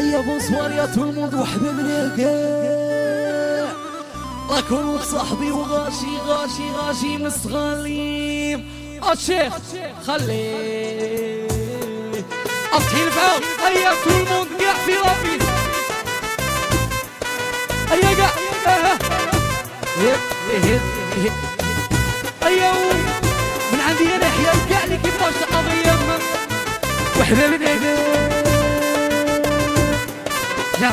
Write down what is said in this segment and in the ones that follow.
يا بونسوار يا تو الموند وحبابنا كاع راكم صاحبي وغاشي غاشي غاشي مستغليم الشيخ خليه افتحي الباب هيا تو الموند كاع في لابيس هيا كاع هيا من عندي انا حيا كاع اللي كيفاش القضيه وحبابنا كاع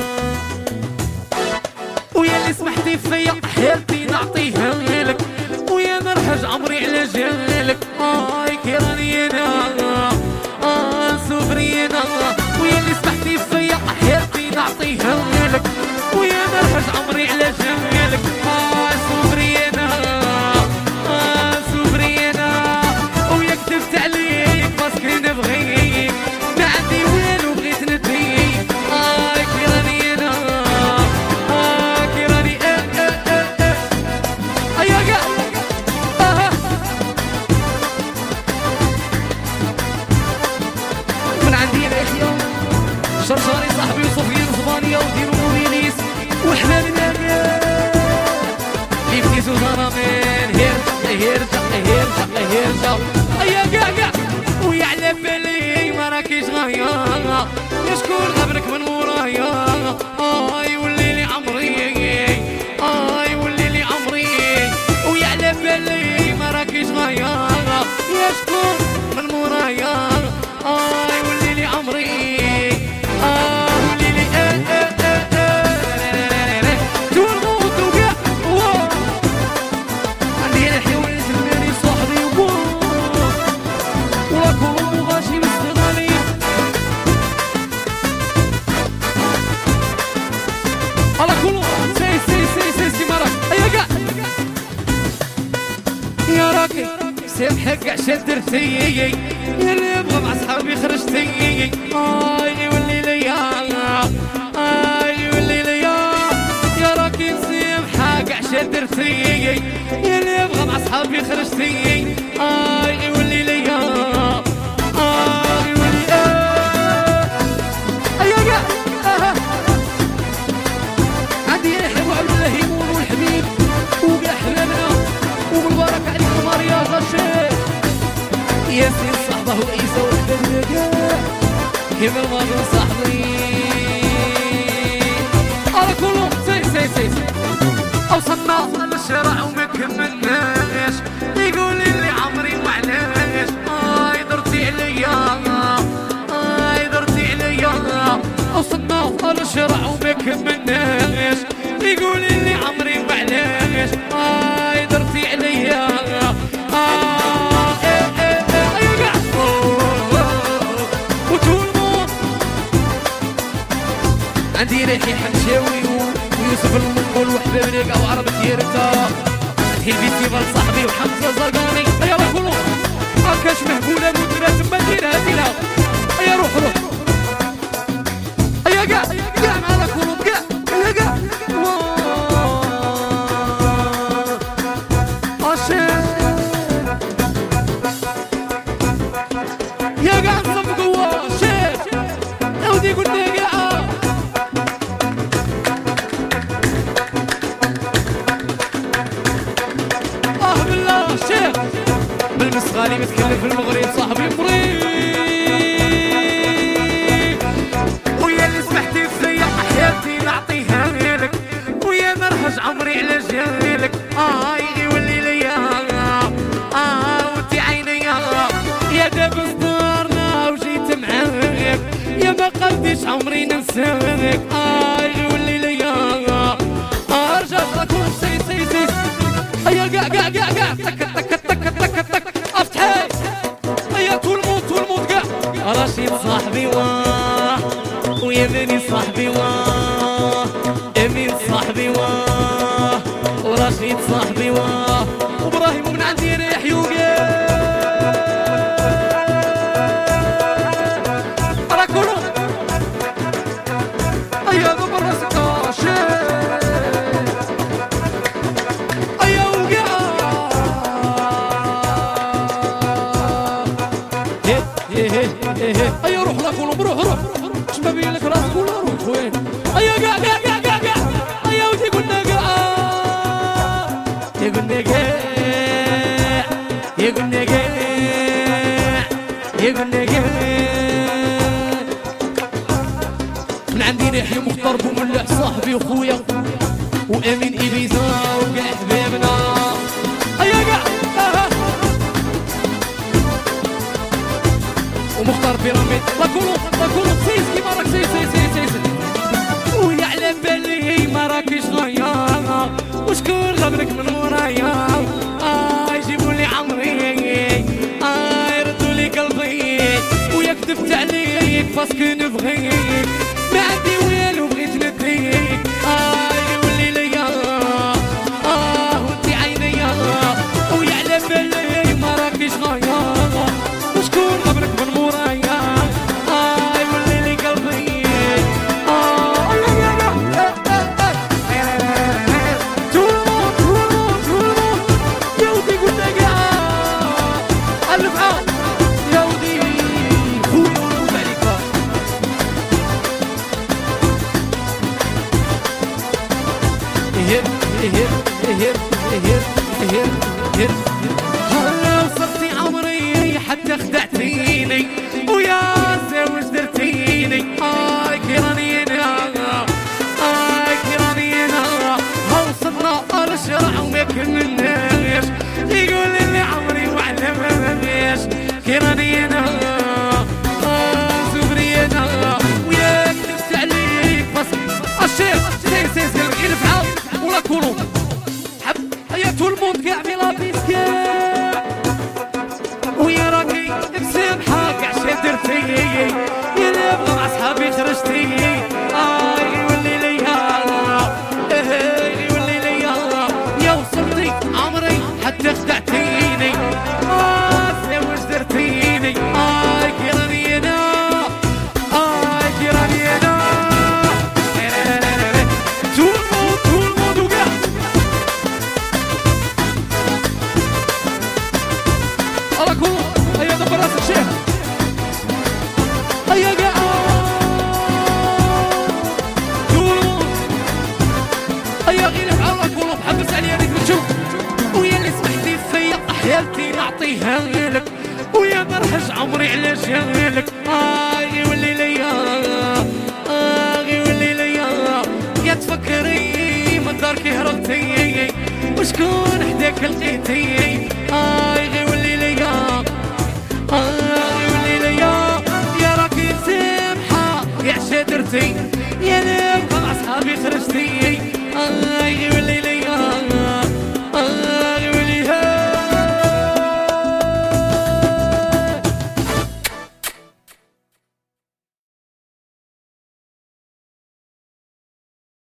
ويا اللي سمحتي فيا حياتي نعطيها لك ويا نرهج عمري على جالك كي راني انا سوبري انا ويا اللي سمحتي فيا حياتي نعطيها لك ويا نرهج عمري على جالك سوبري انا سوبري انا ويا كتبت عليك باسكو نبغيك ما عندي والو بغيت نديك كي راني انا كي راني هيا كاع من عندي اليحيى شرشاري صاحبي وصفيان زبانيه وديروا موبيليس وحبابنا اللي في زوزانا من هيرجع هيا كاع ويا على بالي ما راكيش غايا يا شكون غبرك من مورايا يولي لي عمري يولي لي عمري ويا على بالي ما راكيش غايا يا شكون من مورايا يولي لي عمري يولي لي تورموت وكاع عندي الحيوان زماني صاحبي وراكم غاشي مستغالي على كل سي مراك هيا كاع يا راكي سامحك كاع شدرتي يا اللي يبغى مع صحابي خرجتي يولي ليا يولي ليا يا راكي سامحك كاع شدرتي يا اللي يبغى مع صحابي خرجتي يولي ليا يولي هيا كاع عندي الحب وعبد الله والحبيب وكاع حبابنا وبالبركه عليكم ماريا غشاش ياسين صاحبه وعيسى وحبابنا كاع كيما الماضي صاحبي على كلهم سي اوصلنا للشارع وما كملناش يقول لي عمري وعلاش درتي عليا درتي عليا اوصلنا للشارع وما كملناش يقول لي عمري وعلاش درتي عليا عندي ريحي حنشاوي ويوسف المنقول وحبابنا كاع وعرب ديرتا فتحي الفيستيفال صاحبي وحمزه زرقاني هيا روح روح هاكاش مهبوله مديره تما ديرها هيا روح هيا كاع معنا كلهم كاع هيا كاع يا كاع نصفقوا شيخ عاودي قلنا كاع بالمسغالي متكلم في المغرب صاحبي مريض ويا اللي سمحتي فيا حياتي نعطيها لك ويا نرهج عمري على جالك يولي ليا وانتي عينيا يا دابا صدارنا وجيت معاك يا ما قديش عمري ننساك يولي ليا رجعت راكم سي هيا كاع تك افتحي هيا تو الموند كاع رشيد صاحبي ويا بني صاحبي امين صاحبي ورشيد صاحبي وابراهيم من عندي ريح وكاع راكولو هيا دبر راسك ايا روح لا كولوم روح شما بين لك راسك ولا روح وين ايا كاع ايا ودي قلنا كاع قلنا كاع قلنا كاع قلنا كاع من عندي يحيى مختار بوملاح صاحبي وخويا وامين ابيزا وكاع حبابنا ايا كاع ومختار بيراميد لا كولوم سيس كيما راك سيس ويا على بالي ما راكيش غايا وشكون غبرك من ورايا جيبولي عمري ردولي قلبي ويا كذبت عليك باسكو نبغيك ما عندي والو بغيت نديك يولي ليا وانتي عينيا ويا على بالي ما راكيش غايا وشكون غبرك من ورايا يولي لي قلبي وصلتي عمري حتى خدعتيني ويا زوج درتيني كيراني انا كيراني انا وصلنا للشرع وما كملناش يقول لي عمري وعلى ما ماش كيراني انا زبري انا ويا كذبت عليك بس الشيخ سيس قلبي نفعل ولا كولوم هيا تو الموند كاع بلا بيسكا ويا راكي مسامحة كاع شي درتي يا لا بغا مع صحابي خرجتي يولي ليا يولي ليا يا وصلتي عمري حتى خدعتيني زوج درتيني كيراني انا كيراني انا تو الموند وكاع على كل هيا دبر راسك شيخ هيا كاع هيا غير على كل حبس عليا ريت نشوف ويا اللي سمحتي فيا حياتي نعطيها لك ويا مرحج عمري علاش لك يولي ليا يولي ليا يا تفكري من دار كي هربتي وشكون حداك لقيتي يولي ليا يولي ليا يا راكي مسامحة يا شادرتي يا نبغى مع صحابي خرجتي